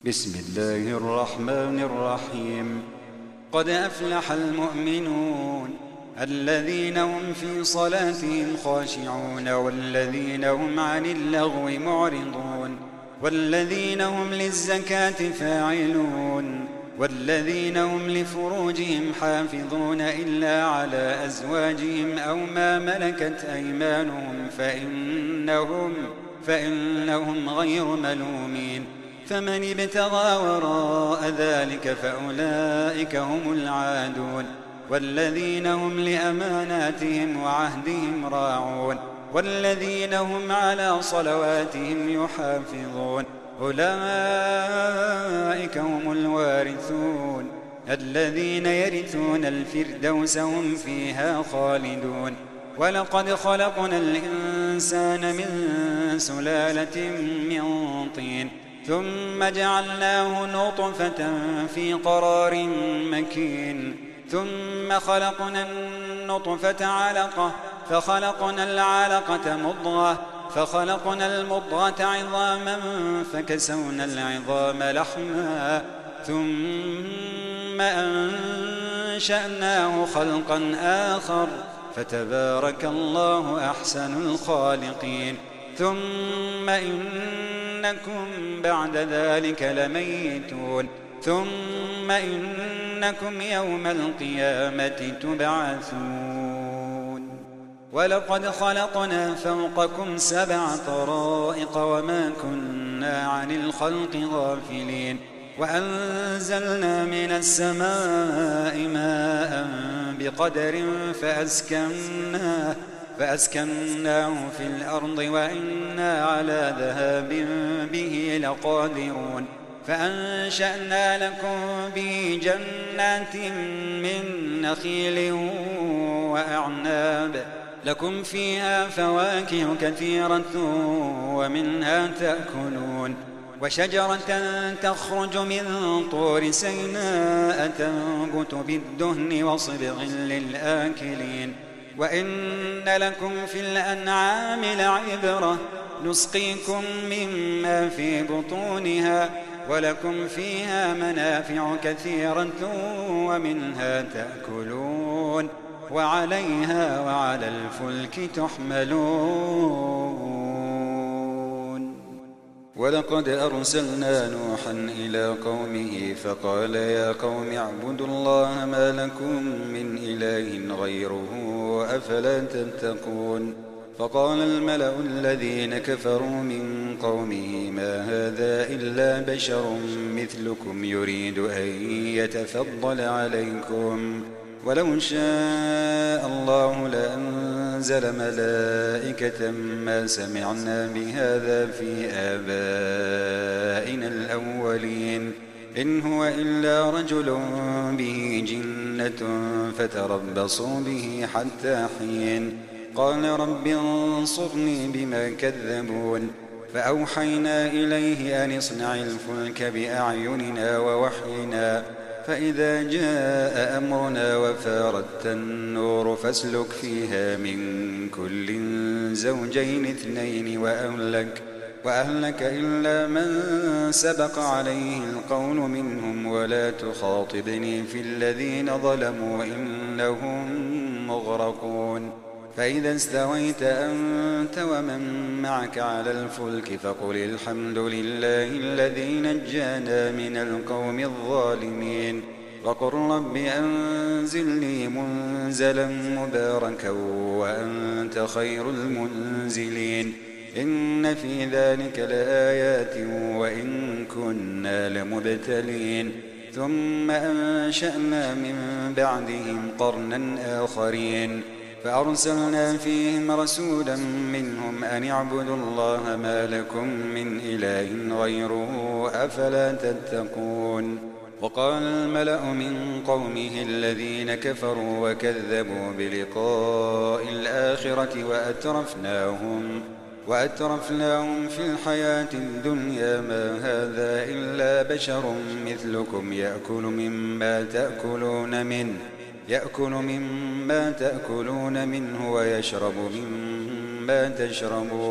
بسم الله الرحمن الرحيم. قد أفلح المؤمنون الذين هم في صلاتهم خاشعون والذين هم عن اللغو معرضون والذين هم للزكاة فاعلون والذين هم لفروجهم حافظون إلا على أزواجهم أو ما ملكت أيمانهم فإنهم غير ملومين. فمن ابتغى وراء ذلك فأولئك هم العادون والذين هم لأماناتهم وعهدهم راعون والذين هم على صلواتهم يحافظون أولئك هم الوارثون الذين يرثون الفردوس هم فيها خالدون. ولقد خلقنا الإنسان من سلالة من طين ثم جعلناه نطفة في قرار مكين ثم خلقنا النطفة علقة فخلقنا العلقة مضغة فخلقنا المضغة عظاما فكسونا العظام لحما ثم أنشأناه خلقا آخر فتبارك الله أحسن الخالقين. ثم إنكم بعد ذلك لميتون ثم إنكم يوم القيامة تبعثون. ولقد خلقنا فوقكم 7 طرائق وما كنا عن الخلق غافلين وأنزلنا من السماء ماء بقدر فأسكناه في الأرض وإنا على ذهاب به لقادرون. فأنشأنا لكم به جنات من نخيل وأعناب لكم فيها فواكه كثيرة ومنها تأكلون وشجرة تخرج من طور سيناء تنبت بالدهن وصبغ للآكلين. وإن لكم في الأنعام لعبرة نسقيكم مما في بطونها ولكم فيها منافع كثيرة ومنها تأكلون وعليها وعلى الفلك تحملون. ولقد أرسلنا نوحا إلى قومه فقال يا قوم اعبدوا الله ما لكم من إله غيره أفلا تتقون. فقال الملأ الذين كفروا من قومه ما هذا إلا بشر مثلكم يريد أن يتفضل عليكم ولو شاء الله لأنزل ملائكة ما سمعنا بهذا في آبائنا الأولين إن هو إلا رجل به جنة فتربصوا به حتى حين. قال رب انصرني بما كذبون. فأوحينا إليه أن اصنع الفلك بأعيننا ووحينا فإذا جاء أمرنا وفارت النور فاسلك فيها من كل زوجين 2 وأهلك إلا من سبق عليه القول منهم ولا تخاطبني في الذين ظلموا إنهم مغرقون. فإذا استويت أنت ومن معك على الفلك فقل الحمد لله الذي نجانا من القوم الظالمين وقل رب أنزلني منزلا مباركا وأنت خير المنزلين. إن في ذلك لآيات وإن كنا لمبتلين. ثم أنشأنا من بعدهم قرنا آخرين فأرسلنا فيهم رسولا منهم أن اعبدوا الله ما لكم من إله غيره أفلا تتقون. وقال الملأ من قومه الذين كفروا وكذبوا بلقاء الآخرة وأترفناهم في الحياة الدنيا ما هذا إلا بشر مثلكم يأكل مما تأكلون منه ويشرب مما تشربون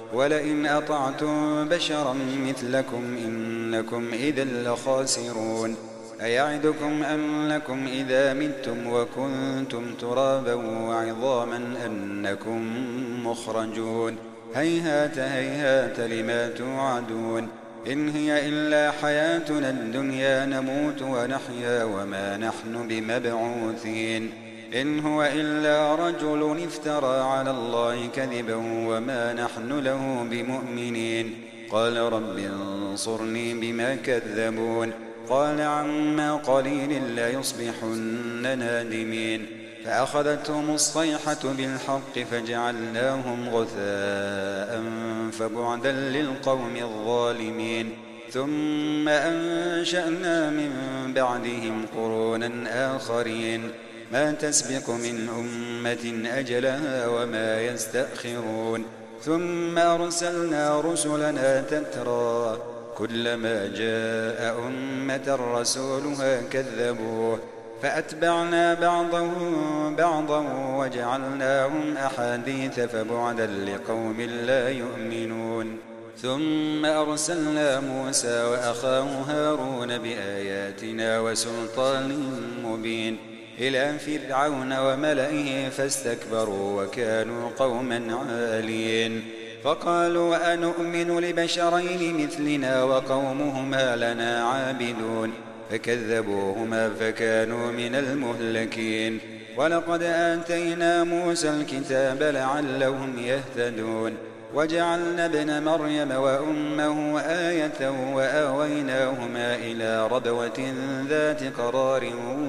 ولئن أطعتم بشرا مثلكم إنكم إذا لخاسرون أيعدكم أنكم إذا متم وكنتم ترابا وعظاما أنكم مخرجون هيهات هيهات لما توعدون إن هي إلا حياتنا الدنيا نموت ونحيا وما نحن بمبعوثين إن هو إلا رجل افترى على الله كذبا وما نحن له بمؤمنين قال رب انصرني بما كذبون قال عما قليل ليصبحن نادمين فأخذتهم الصيحة بالحق فجعلناهم غثاء فبعدا للقوم الظالمين ثم أنشأنا من بعدهم قرونا آخرين ما تسبق من أمة أجلها وما يستأخرون ثم أرسلنا رسلنا تترى كلما جاء أمة رسولها كذبوه فأتبعنا بعضهم بعضا وجعلناهم أحاديث فبعدا لقوم لا يؤمنون ثم أرسلنا موسى وأخاه هارون بآياتنا وسلطان مبين إلى فرعون وملئه فاستكبروا وكانوا قوما عالين فقالوا أنؤمن لبشرين مثلنا وقومهما لنا عابدون فكذبوهما فكانوا من المهلكين ولقد آتينا موسى الكتاب لعلهم يهتدون وجعلنا ابن مريم وأمه آية وآويناهما إلى ربوة ذات قرار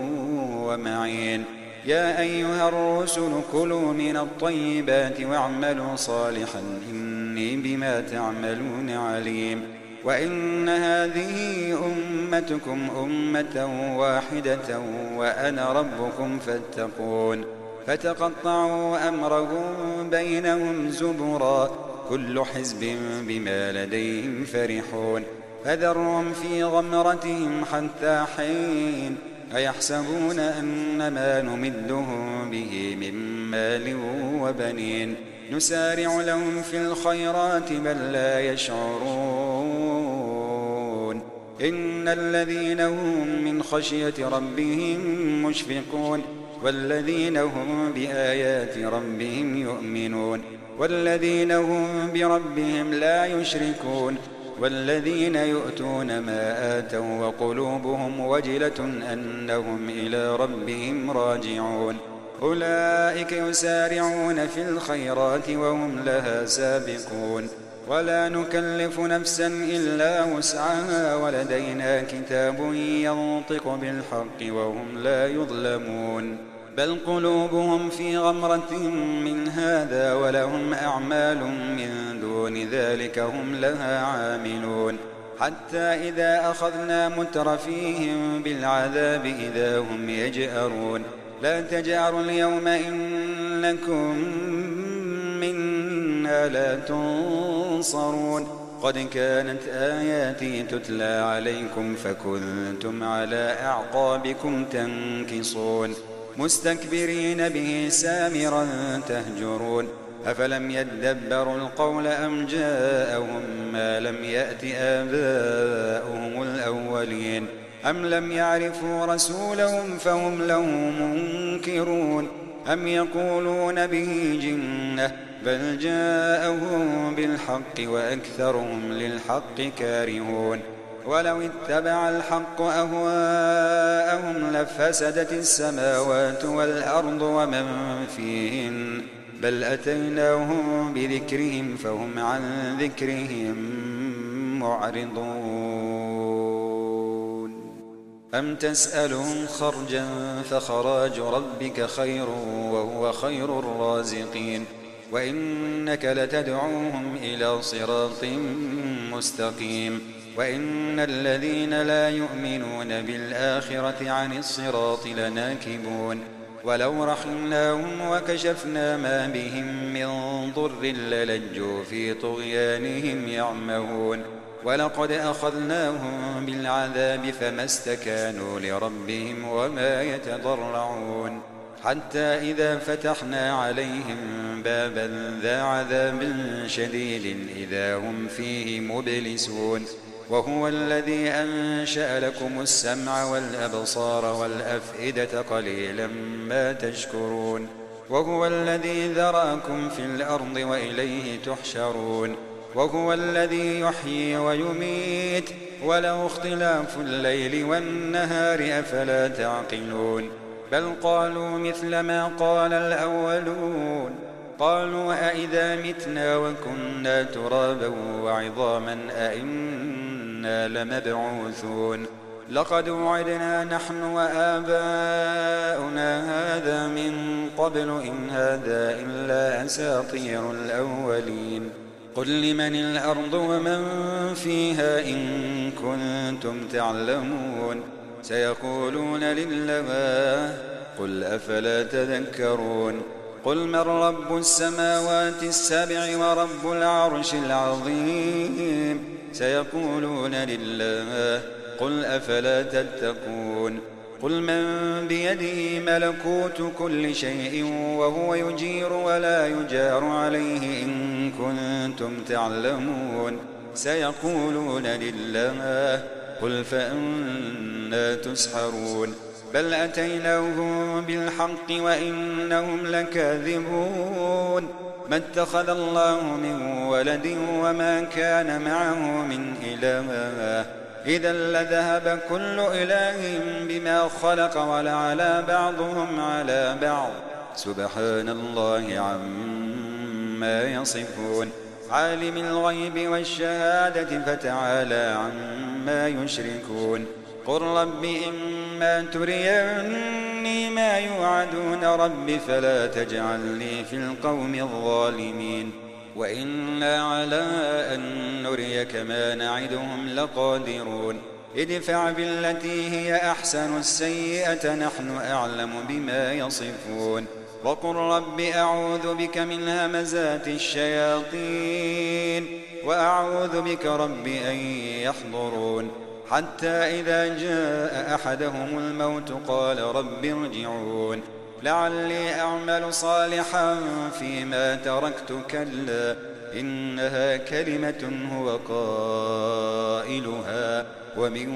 ومعين يا أيها الرسل كلوا من الطيبات واعملوا صالحا إني بما تعملون عليم وإن هذه أمتكم أمة واحدة وأنا ربكم فاتقون فتقطعوا أمرهم بينهم زبرا كل حزب بما لديهم فرحون فذرهم في غمرتهم حتى حين أيحسبون أن ما نمدهم به من مال وبنين نسارع لهم في الخيرات بل لا يشعرون إن الذين هم من خشية ربهم مشفقون والذين هم بآيات ربهم يؤمنون والذين هم بربهم لا يشركون والذين يؤتون ما آتوا وقلوبهم وجلة أنهم إلى ربهم راجعون أولئك يسارعون في الخيرات وهم لها سابقون ولا نكلف نفسا إلا وسعها ولدينا كتاب ينطق بالحق وهم لا يظلمون بل قلوبهم في غمرة من هذا ولهم أعمال من دون ذلك هم لها عاملون حتى إذا أخذنا مترفيهم بالعذاب إذا هم يجأرون لا تجأروا اليوم إنكم منا لا تنصرون قد كانت آياتي تتلى عليكم فكنتم على أعقابكم تنكصون مستكبرين به سامرا تهجرون أفلم يدبروا القول أم جاءهم ما لم يأت آباؤهم الأولين أم لم يعرفوا رسولهم فهم له منكرون أم يقولون به جنة بل جاءهم بالحق وأكثرهم للحق كارهون ولو اتبع الحق أهواءهم لفسدت السماوات والأرض ومن فيهن بل أتيناهم بذكرهم فهم عن ذكرهم معرضون أم تسألهم خرجا فخراج ربك خير وهو خير الرازقين وإنك لتدعوهم إلى صراط مستقيم وإن الذين لا يؤمنون بالآخرة عن الصراط لناكبون ولو رحمناهم وكشفنا ما بهم من ضر للجوا في طغيانهم يعمهون ولقد أخذناهم بالعذاب فما استكانوا لربهم وما يتضرعون حتى إذا فتحنا عليهم بابا ذا عذاب شديد إذا هم فيه مبلسون وهو الذي أنشأ لكم السمع والأبصار والأفئدة قليلا ما تشكرون وهو الذي ذراكم في الأرض وإليه تحشرون وهو الذي يحيي ويميت وله اختلاف الليل والنهار أفلا تعقلون بل قالوا مثل ما قال الأولون قالوا أئذا متنا وكنا ترابا وعظاما أئنا لمبعوثون لقد وعدنا نحن وآباؤنا هذا من قبل إن هذا إلا أساطير الأولين قل لمن الأرض ومن فيها إن كنتم تعلمون سيقولون لله قل أفلا تذكرون قل من رب السماوات السبع ورب العرش العظيم سيقولون لله قل أفلا تتقون قل من بيده ملكوت كل شيء وهو يجير ولا يجار عليه إن كنتم تعلمون سيقولون لله قل فأنا تسحرون بل أتيناهم بالحق وإنهم لكاذبون ما اتخذ الله من ولد وما كان معه من إله إذا لذهب كل إله بما خلق ولعلى بعضهم على بعض سبحان الله عما يصفون عالم الغيب والشهادة فتعالى عما يشركون قل رب إما تريني ما يوعدون رب فلا تجعلني في القوم الظالمين وإنا على أن نريك ما نعدهم لقادرون ادفع بالتي هي أحسن السيئة نحن أعلم بما يصفون وقل رب أعوذ بك من همزات الشياطين وأعوذ بك رب أن يحضرون حتى إذا جاء أحدهم الموت قال رب ارجعون لعلي أعمل صالحا فيما تركت كلا إنها كلمة هو قائلها ومن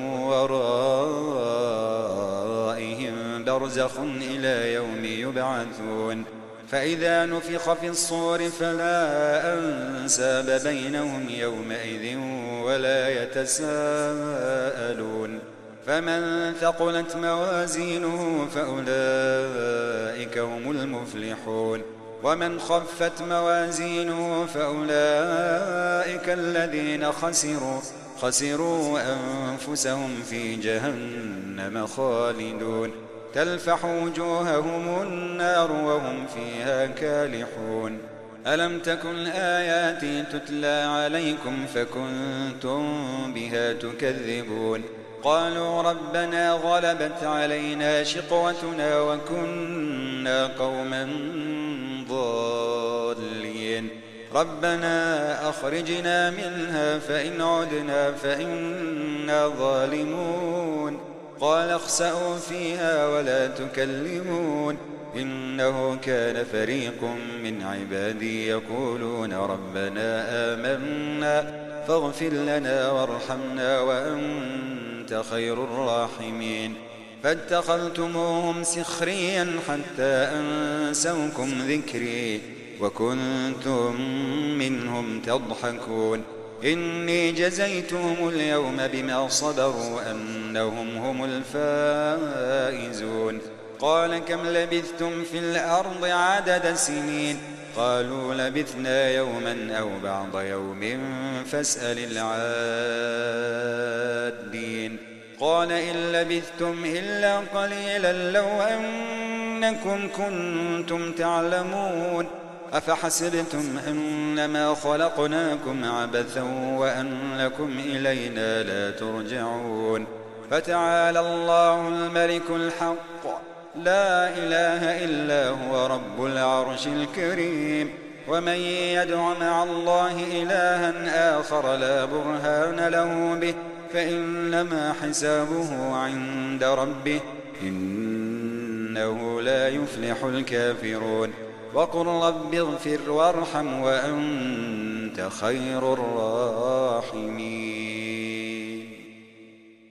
ورائهم برزخ إلى يوم يبعثون فإذا نفخ في الصور فلا أنساب بينهم يومئذ ولا يتساءلون فمن ثقلت موازينه فأولئك هم المفلحون ومن خفت موازينه فأولئك الذين خسروا أنفسهم في جهنم خالدون تلفح وجوههم النار وهم فيها كالحون ألم تكن آياتي تتلى عليكم فكنتم بها تكذبون قالوا ربنا غلبت علينا شقوتنا وكنا قوما ضالين ربنا أخرجنا منها فإن عدنا فإنا ظالمون قال اخسأوا فيها ولا تكلمون إنه كان فريق من عبادي يقولون ربنا آمنا فاغفر لنا وارحمنا وأنت خير الراحمين فاتخذتموهم سخريا حتى أنسوكم ذكري وكنتم منهم تضحكون إني جزيتهم اليوم بما صبروا أنهم هم الفائزون قال كم لبثتم في الأرض عدد سنين قالوا لبثنا يوما أو بعض يوم فاسأل العادين قال إن لبثتم إلا قليلا لو أنكم كنتم تعلمون أفحسبتم أنما خلقناكم عبثا وأنكم إلينا لا ترجعون فتعالى الله الملك الحق لا إله إلا هو رب العرش الكريم ومن يدع مع الله إلها آخر لا برهان له به فإنما حسابه عند ربه إنه إنه لا يفلح الكافرون وقل رب اغفر وارحم وأنت خير الراحمين.